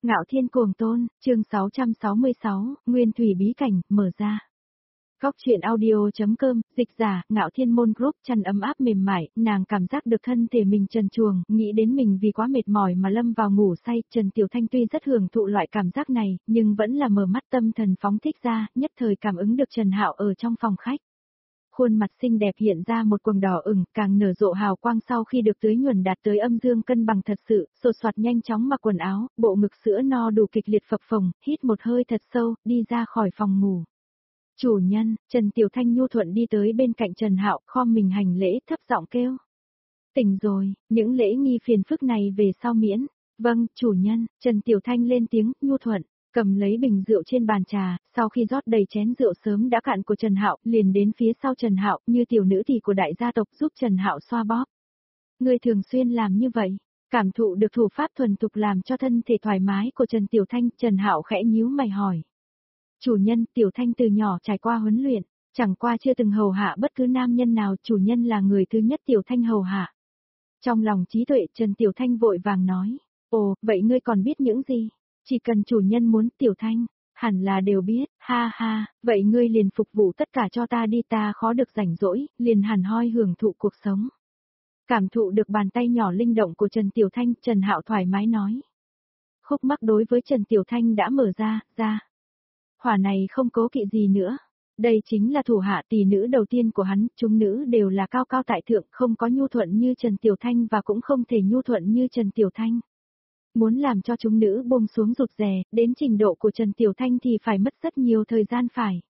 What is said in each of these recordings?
Ngạo Thiên Cuồng Tôn, chương 666, Nguyên Thủy Bí Cảnh, mở ra. Góc truyện audio.com, dịch giả, Ngạo Thiên Môn Group, chăn ấm áp mềm mại, nàng cảm giác được thân thể mình trần truồng, nghĩ đến mình vì quá mệt mỏi mà lâm vào ngủ say, Trần Tiểu Thanh tuy rất hưởng thụ loại cảm giác này, nhưng vẫn là mở mắt tâm thần phóng thích ra, nhất thời cảm ứng được Trần Hạo ở trong phòng khách. Khuôn mặt xinh đẹp hiện ra một quầng đỏ ửng, càng nở rộ hào quang sau khi được tưới nhuần đạt tới âm dương cân bằng thật sự, sột soạt nhanh chóng mặc quần áo, bộ ngực sữa no đủ kịch liệt phập phồng, hít một hơi thật sâu, đi ra khỏi phòng ngủ. Chủ nhân, Trần Tiểu Thanh nhu thuận đi tới bên cạnh Trần Hạo, khom mình hành lễ, thấp giọng kêu. Tỉnh rồi, những lễ nghi phiền phức này về sau miễn. Vâng, chủ nhân, Trần Tiểu Thanh lên tiếng, nhu thuận. Cầm lấy bình rượu trên bàn trà, sau khi rót đầy chén rượu sớm đã cạn của Trần Hạo, liền đến phía sau Trần Hạo, như tiểu nữ thì của đại gia tộc giúp Trần Hạo xoa bóp. Người thường xuyên làm như vậy, cảm thụ được thủ pháp thuần thục làm cho thân thể thoải mái của Trần Tiểu Thanh, Trần Hạo khẽ nhíu mày hỏi. Chủ nhân, Tiểu Thanh từ nhỏ trải qua huấn luyện, chẳng qua chưa từng hầu hạ bất cứ nam nhân nào, chủ nhân là người thứ nhất Tiểu Thanh hầu hạ. Trong lòng trí tuệ, Trần Tiểu Thanh vội vàng nói, ồ, vậy ngươi còn biết những gì? Chỉ cần chủ nhân muốn, Tiểu Thanh, hẳn là đều biết, ha ha, vậy ngươi liền phục vụ tất cả cho ta đi, ta khó được rảnh rỗi, liền hẳn hoi hưởng thụ cuộc sống. Cảm thụ được bàn tay nhỏ linh động của Trần Tiểu Thanh, Trần Hạo thoải mái nói. Khúc mắc đối với Trần Tiểu Thanh đã mở ra. Hỏa này không cố kỵ gì nữa. Đây chính là thủ hạ tỷ nữ đầu tiên của hắn, chúng nữ đều là cao cao tại thượng, không có nhu thuận như Trần Tiểu Thanh và cũng không thể nhu thuận như Trần Tiểu Thanh. Muốn làm cho chúng nữ buông xuống rụt rè, đến trình độ của Trần Tiểu Thanh thì phải mất rất nhiều thời gian phải.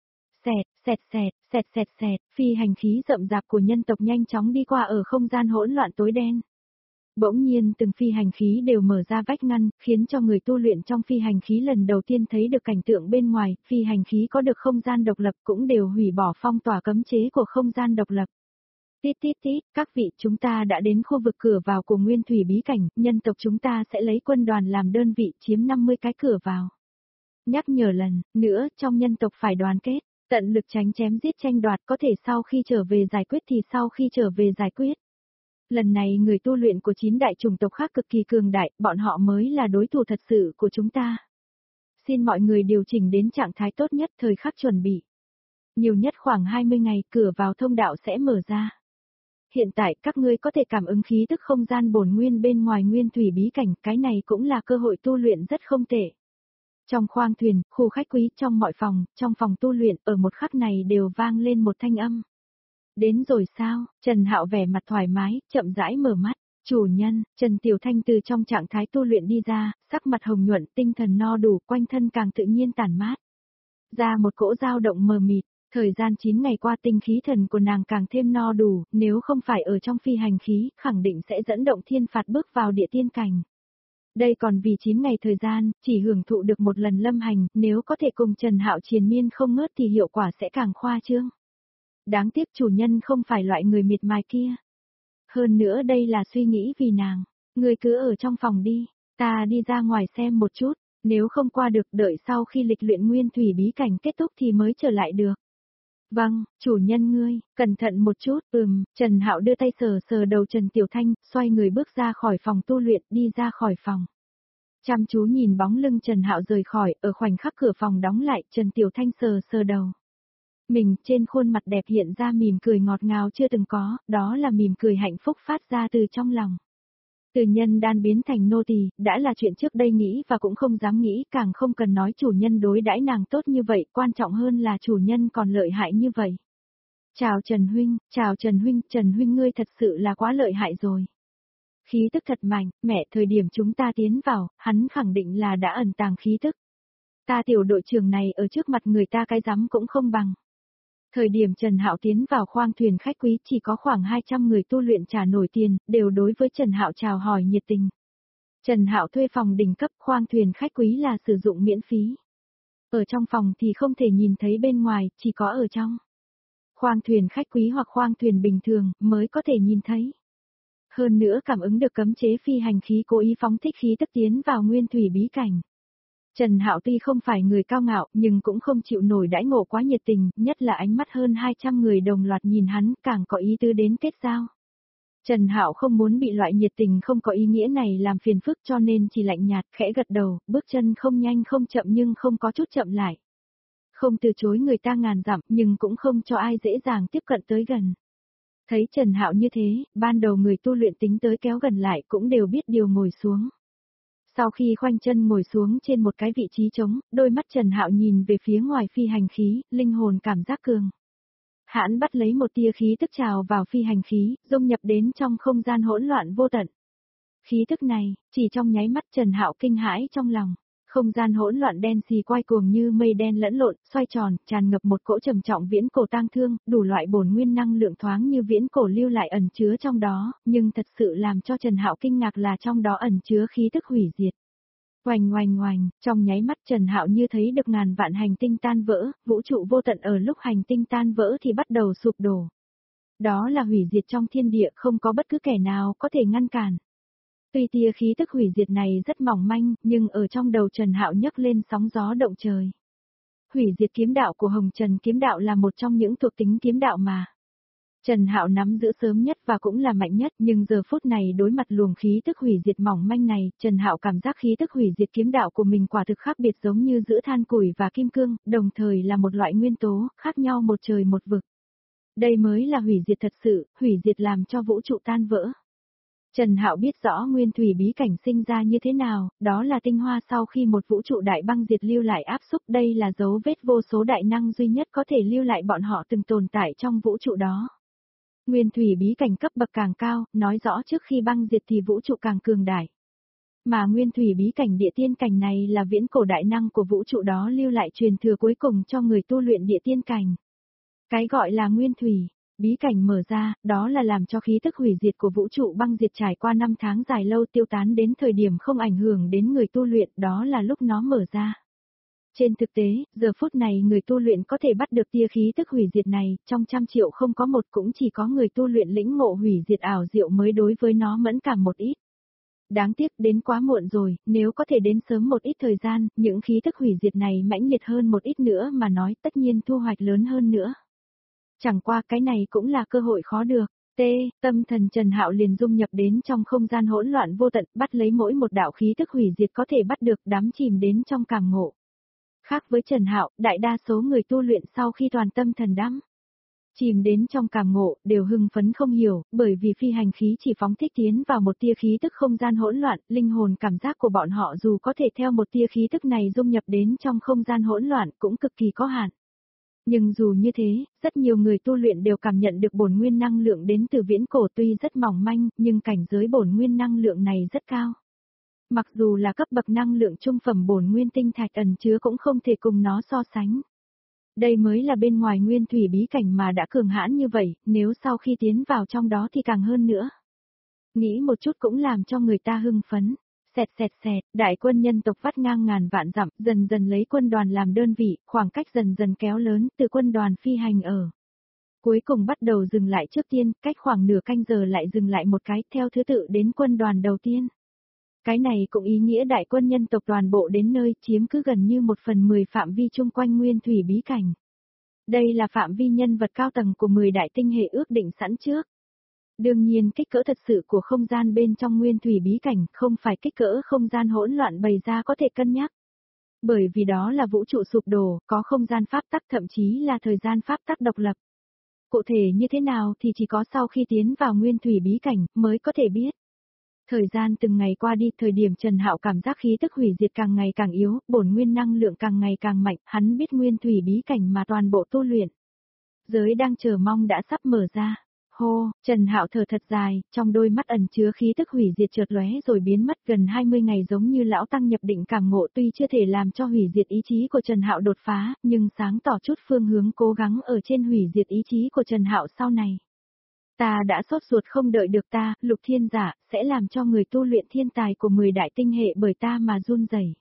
Xẹt, phi hành khí rậm rạp của nhân tộc nhanh chóng đi qua ở không gian hỗn loạn tối đen. Bỗng nhiên từng phi hành khí đều mở ra vách ngăn, khiến cho người tu luyện trong phi hành khí lần đầu tiên thấy được cảnh tượng bên ngoài, phi hành khí có được không gian độc lập cũng đều hủy bỏ phong tỏa cấm chế của không gian độc lập. Tít, các vị, chúng ta đã đến khu vực cửa vào của Nguyên Thủy Bí Cảnh, nhân tộc chúng ta sẽ lấy quân đoàn làm đơn vị chiếm 50 cái cửa vào. Nhắc nhở lần nữa, trong nhân tộc phải đoàn kết, tận lực tránh chém giết tranh đoạt, có thể sau khi trở về giải quyết thì sau khi trở về giải quyết. Lần này người tu luyện của 9 đại chủng tộc khác cực kỳ cường đại, bọn họ mới là đối thủ thật sự của chúng ta. Xin mọi người điều chỉnh đến trạng thái tốt nhất, thời khắc chuẩn bị. Nhiều nhất khoảng 20 ngày, cửa vào thông đạo sẽ mở ra. Hiện tại các ngươi có thể cảm ứng khí tức không gian bổn nguyên bên ngoài Nguyên Thủy Bí Cảnh, cái này cũng là cơ hội tu luyện rất không tệ. Trong khoang thuyền, khu khách quý, trong mọi phòng, trong phòng tu luyện, ở một khắc này đều vang lên một thanh âm. Đến rồi sao? Trần Hạo vẻ mặt thoải mái, chậm rãi mở mắt. Chủ nhân, Trần Tiểu Thanh từ trong trạng thái tu luyện đi ra, sắc mặt hồng nhuận, tinh thần no đủ, quanh thân càng tự nhiên tản mát. Ra một cỗ dao động mờ mịt. Thời gian 9 ngày qua tinh khí thần của nàng càng thêm no đủ, nếu không phải ở trong phi hành khí, khẳng định sẽ dẫn động thiên phạt bước vào địa tiên cảnh. Đây còn vì 9 ngày thời gian, chỉ hưởng thụ được một lần lâm hành, nếu có thể cùng Trần Hạo triền miên không ngớt thì hiệu quả sẽ càng khoa trương. Đáng tiếc chủ nhân không phải loại người miệt mài kia. Hơn nữa đây là suy nghĩ vì nàng, người cứ ở trong phòng đi, ta đi ra ngoài xem một chút, nếu không qua được đợi sau khi lịch luyện Nguyên Thủy Bí Cảnh kết thúc thì mới trở lại được. Vâng, chủ nhân ngươi, cẩn thận một chút, Trần Hạo đưa tay sờ đầu Trần Tiểu Thanh, xoay người bước ra khỏi phòng tu luyện, đi ra khỏi phòng. Chăm chú nhìn bóng lưng Trần Hạo rời khỏi, ở khoảnh khắc cửa phòng đóng lại, Trần Tiểu Thanh sờ đầu. Mình, trên khuôn mặt đẹp hiện ra mỉm cười ngọt ngào chưa từng có, đó là mỉm cười hạnh phúc phát ra từ trong lòng. Từ nhân đan biến thành nô tỳ, đã là chuyện trước đây nghĩ và cũng không dám nghĩ, càng không cần nói chủ nhân đối đãi nàng tốt như vậy, quan trọng hơn là chủ nhân còn lợi hại như vậy. Chào Trần Huynh ngươi thật sự là quá lợi hại rồi. Khí tức thật mạnh, mẹ, thời điểm chúng ta tiến vào, hắn khẳng định là đã ẩn tàng khí tức. Ta tiểu đội trưởng này ở trước mặt người ta cái rắm cũng không bằng. Thời điểm Trần Hạo tiến vào khoang thuyền khách quý chỉ có khoảng 200 người tu luyện trả nổi tiền, đều đối với Trần Hạo chào hỏi nhiệt tình. Trần Hạo thuê phòng đỉnh cấp, khoang thuyền khách quý là sử dụng miễn phí. Ở trong phòng thì không thể nhìn thấy bên ngoài, chỉ có ở trong. Khoang thuyền khách quý hoặc khoang thuyền bình thường mới có thể nhìn thấy. Hơn nữa cảm ứng được cấm chế phi hành khí cố ý phóng thích khí tức tiến vào Nguyên Thủy Bí Cảnh. Trần Hạo tuy không phải người cao ngạo nhưng cũng không chịu nổi đãi ngộ quá nhiệt tình, nhất là ánh mắt hơn 200 người đồng loạt nhìn hắn càng có ý tứ đến kết giao. Trần Hạo không muốn bị loại nhiệt tình không có ý nghĩa này làm phiền phức cho nên chỉ lạnh nhạt khẽ gật đầu, bước chân không nhanh không chậm nhưng không có chút chậm lại. Không từ chối người ta ngàn dặm nhưng cũng không cho ai dễ dàng tiếp cận tới gần. Thấy Trần Hạo như thế, ban đầu người tu luyện tính tới kéo gần lại cũng đều biết điều ngồi xuống. Sau khi khoanh chân ngồi xuống trên một cái vị trí trống, đôi mắt Trần Hạo nhìn về phía ngoài phi hành khí, linh hồn cảm giác cường. Hãn bắt lấy một tia khí tức trào vào phi hành khí, dung nhập đến trong không gian hỗn loạn vô tận. Khí tức này, chỉ trong nháy mắt Trần Hạo kinh hãi trong lòng. Không gian hỗn loạn đen xì quay cuồng như mây đen lẫn lộn, xoay tròn, tràn ngập một cỗ trầm trọng viễn cổ tang thương, đủ loại bổn nguyên năng lượng thoáng như viễn cổ lưu lại ẩn chứa trong đó, nhưng thật sự làm cho Trần Hạo kinh ngạc là trong đó ẩn chứa khí tức hủy diệt. Oanh oanh oanh, trong nháy mắt Trần Hạo như thấy được ngàn vạn hành tinh tan vỡ, vũ trụ vô tận ở lúc hành tinh tan vỡ thì bắt đầu sụp đổ. Đó là hủy diệt trong thiên địa, không có bất cứ kẻ nào có thể ngăn cản. Tuy tia khí tức hủy diệt này rất mỏng manh, nhưng ở trong đầu Trần Hạo nhấc lên sóng gió động trời. Hủy diệt kiếm đạo của Hồng Trần kiếm đạo là một trong những thuộc tính kiếm đạo mà Trần Hạo nắm giữ sớm nhất và cũng là mạnh nhất, nhưng giờ phút này đối mặt luồng khí tức hủy diệt mỏng manh này, Trần Hạo cảm giác khí tức hủy diệt kiếm đạo của mình quả thực khác biệt giống như giữa than củi và kim cương, đồng thời là một loại nguyên tố, khác nhau một trời một vực. Đây mới là hủy diệt thật sự, hủy diệt làm cho vũ trụ tan vỡ. Trần Hạo biết rõ nguyên thủy bí cảnh sinh ra như thế nào, đó là tinh hoa sau khi một vũ trụ đại băng diệt lưu lại áp xúc, đây là dấu vết vô số đại năng duy nhất có thể lưu lại bọn họ từng tồn tại trong vũ trụ đó. Nguyên thủy bí cảnh cấp bậc càng cao, nói rõ trước khi băng diệt thì vũ trụ càng cường đại. Mà nguyên thủy bí cảnh địa tiên cảnh này là viễn cổ đại năng của vũ trụ đó lưu lại truyền thừa cuối cùng cho người tu luyện địa tiên cảnh. Cái gọi là nguyên thủy bí cảnh mở ra, đó là làm cho khí tức hủy diệt của vũ trụ băng diệt trải qua 5 tháng dài lâu tiêu tán đến thời điểm không ảnh hưởng đến người tu luyện, đó là lúc nó mở ra. Trên thực tế, giờ phút này người tu luyện có thể bắt được tia khí tức hủy diệt này, trong 100 triệu không có một, cũng chỉ có người tu luyện lĩnh ngộ hủy diệt ảo diệu mới đối với nó mẫn cảm một ít. Đáng tiếc đến quá muộn rồi, nếu có thể đến sớm một ít thời gian, những khí tức hủy diệt này mãnh liệt hơn một ít nữa mà nói, tất nhiên thu hoạch lớn hơn nữa. Chẳng qua cái này cũng là cơ hội khó được. Tâm thần Trần Hạo liền dung nhập đến trong không gian hỗn loạn vô tận, bắt lấy mỗi một đạo khí tức hủy diệt có thể bắt được, đắm chìm đến trong cảm ngộ. Khác với Trần Hạo, đại đa số người tu luyện sau khi toàn tâm thần đắm chìm đến trong cảm ngộ, đều hưng phấn không hiểu, bởi vì phi hành khí chỉ phóng thích tiến vào một tia khí tức không gian hỗn loạn, linh hồn cảm giác của bọn họ dù có thể theo một tia khí tức này dung nhập đến trong không gian hỗn loạn cũng cực kỳ có hạn. Nhưng dù như thế, rất nhiều người tu luyện đều cảm nhận được bổn nguyên năng lượng đến từ viễn cổ tuy rất mỏng manh, nhưng cảnh giới bổn nguyên năng lượng này rất cao. Mặc dù là cấp bậc năng lượng trung phẩm bổn nguyên tinh thạch ẩn chứa cũng không thể cùng nó so sánh. Đây mới là bên ngoài nguyên thủy bí cảnh mà đã cường hãn như vậy, nếu sau khi tiến vào trong đó thì càng hơn nữa. Nghĩ một chút cũng làm cho người ta hưng phấn. Xẹt xẹt xẹt, đại quân nhân tộc vắt ngang ngàn vạn dặm, dần dần lấy quân đoàn làm đơn vị, khoảng cách dần dần kéo lớn, từ quân đoàn phi hành ở. Cuối cùng bắt đầu dừng lại trước tiên, cách khoảng nửa canh giờ lại dừng lại một cái, theo thứ tự đến quân đoàn đầu tiên. Cái này cũng ý nghĩa đại quân nhân tộc toàn bộ đến nơi, chiếm cứ gần như 1/10 phạm vi chung quanh nguyên thủy bí cảnh. Đây là phạm vi nhân vật cao tầng của 10 đại tinh hệ ước định sẵn trước. Đương nhiên kích cỡ thật sự của không gian bên trong nguyên thủy bí cảnh không phải kích cỡ không gian hỗn loạn bày ra có thể cân nhắc. Bởi vì đó là vũ trụ sụp đổ, có không gian pháp tắc thậm chí là thời gian pháp tắc độc lập. Cụ thể như thế nào thì chỉ có sau khi tiến vào nguyên thủy bí cảnh mới có thể biết. Thời gian từng ngày qua đi, thời điểm Trần Hạo cảm giác khí tức hủy diệt càng ngày càng yếu, bổn nguyên năng lượng càng ngày càng mạnh, hắn biết nguyên thủy bí cảnh mà toàn bộ tu luyện giới đang chờ mong đã sắp mở ra. Hô, Trần Hạo thở thật dài, trong đôi mắt ẩn chứa khí tức hủy diệt chợt lóe rồi biến mất, gần 20 ngày giống như lão tăng nhập định cảm ngộ, tuy chưa thể làm cho hủy diệt ý chí của Trần Hạo đột phá, nhưng sáng tỏ chút phương hướng cố gắng ở trên hủy diệt ý chí của Trần Hạo sau này. Ta đã sốt ruột không đợi được ta, Lục Thiên Giả, sẽ làm cho người tu luyện thiên tài của 10 đại tinh hệ bởi ta mà run rẩy.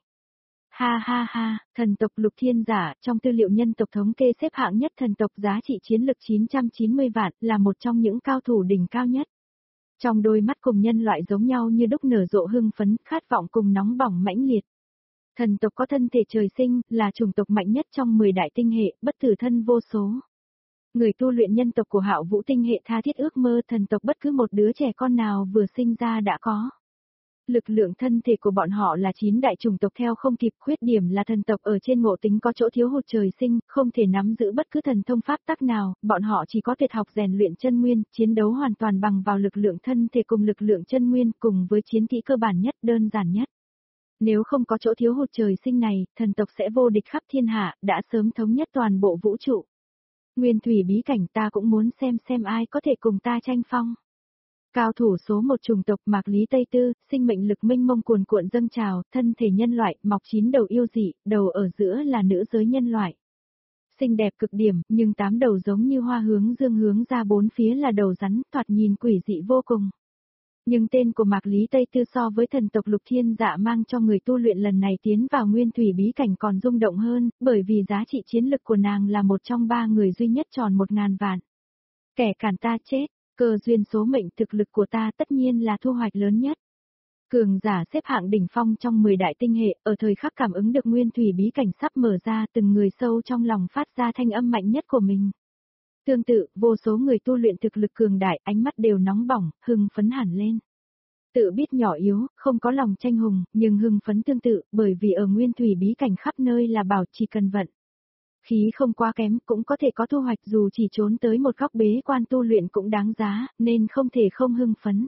Ha ha ha, thần tộc Lục Thiên Giả, trong tư liệu nhân tộc thống kê xếp hạng nhất thần tộc giá trị chiến lực 990 vạn, là một trong những cao thủ đỉnh cao nhất. Trong đôi mắt cùng nhân loại giống nhau như đúc nở rộ hưng phấn, khát vọng cùng nóng bỏng mãnh liệt. Thần tộc có thân thể trời sinh, là chủng tộc mạnh nhất trong 10 đại tinh hệ, bất tử thân vô số. Người tu luyện nhân tộc của Hạo Vũ tinh hệ tha thiết ước mơ thần tộc bất cứ một đứa trẻ con nào vừa sinh ra đã có. Lực lượng thân thể của bọn họ là 9 đại chủng tộc theo không kịp, khuyết điểm là thần tộc ở trên ngộ tính có chỗ thiếu hụt trời sinh, không thể nắm giữ bất cứ thần thông pháp tắc nào, bọn họ chỉ có tuyệt học rèn luyện chân nguyên, chiến đấu hoàn toàn bằng vào lực lượng thân thể cùng lực lượng chân nguyên cùng với chiến kỹ cơ bản nhất, đơn giản nhất. Nếu không có chỗ thiếu hụt trời sinh này, thần tộc sẽ vô địch khắp thiên hạ, đã sớm thống nhất toàn bộ vũ trụ. Nguyên thủy bí cảnh ta cũng muốn xem ai có thể cùng ta tranh phong. Cao thủ số một chủng tộc Mạc Lý Tây Tư, sinh mệnh lực mênh mông cuồn cuộn dâng trào, thân thể nhân loại, mọc 9 đầu yêu dị, đầu ở giữa là nữ giới nhân loại. Xinh đẹp cực điểm, nhưng 8 đầu giống như hoa hướng dương hướng ra bốn phía là đầu rắn, thoạt nhìn quỷ dị vô cùng. Nhưng tên của Mạc Lý Tây Tư so với thần tộc Lục Thiên Dạ mang cho người tu luyện lần này tiến vào nguyên thủy bí cảnh còn rung động hơn, bởi vì giá trị chiến lực của nàng là một trong 3 người duy nhất tròn 1000 vạn. Kẻ cản ta chết, cơ duyên số mệnh thực lực của ta tất nhiên là thu hoạch lớn nhất. Cường giả xếp hạng đỉnh phong trong 10 đại tinh hệ, ở thời khắc cảm ứng được nguyên thủy bí cảnh sắp mở ra, từng người sâu trong lòng phát ra thanh âm mạnh nhất của mình. Tương tự, vô số người tu luyện thực lực cường đại, ánh mắt đều nóng bỏng, hưng phấn hẳn lên. Tự biết nhỏ yếu, không có lòng tranh hùng, nhưng hưng phấn tương tự, bởi vì ở nguyên thủy bí cảnh khắp nơi là bảo chỉ cần vận. Khí không quá kém, cũng có thể có thu hoạch, dù chỉ trốn tới một góc bế quan tu luyện cũng đáng giá, nên không thể không hưng phấn.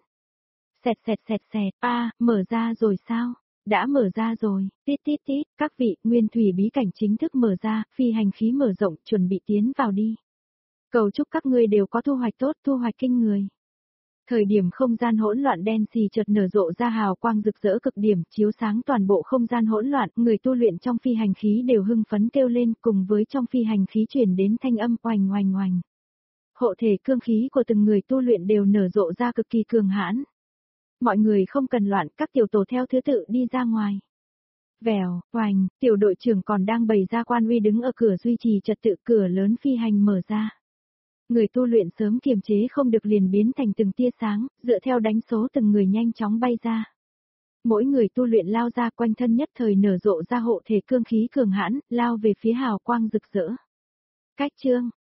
Xẹt, mở ra rồi sao? Đã mở ra rồi, tít, các vị, nguyên thủy bí cảnh chính thức mở ra, phi hành khí mở rộng, chuẩn bị tiến vào đi. Cầu chúc các ngươi đều có thu hoạch tốt, thu hoạch kinh người. Thời điểm không gian hỗn loạn đen xì chợt nở rộ ra hào quang rực rỡ cực điểm, chiếu sáng toàn bộ không gian hỗn loạn, người tu luyện trong phi hành khí đều hưng phấn kêu lên, cùng với trong phi hành khí truyền đến thanh âm oành oành oành. Hộ thể cương khí của từng người tu luyện đều nở rộ ra cực kỳ cường hãn. Mọi người không cần loạn, các tiểu tổ theo thứ tự đi ra ngoài. Vèo, oành, tiểu đội trưởng còn đang bày ra quan uy đứng ở cửa duy trì trật tự, cửa lớn phi hành mở ra. Người tu luyện sớm kiềm chế không được liền biến thành từng tia sáng, dựa theo đánh số từng người nhanh chóng bay ra. Mỗi người tu luyện lao ra, quanh thân nhất thời nở rộ ra hộ thể cương khí cường hãn, lao về phía hào quang rực rỡ. Cách chương,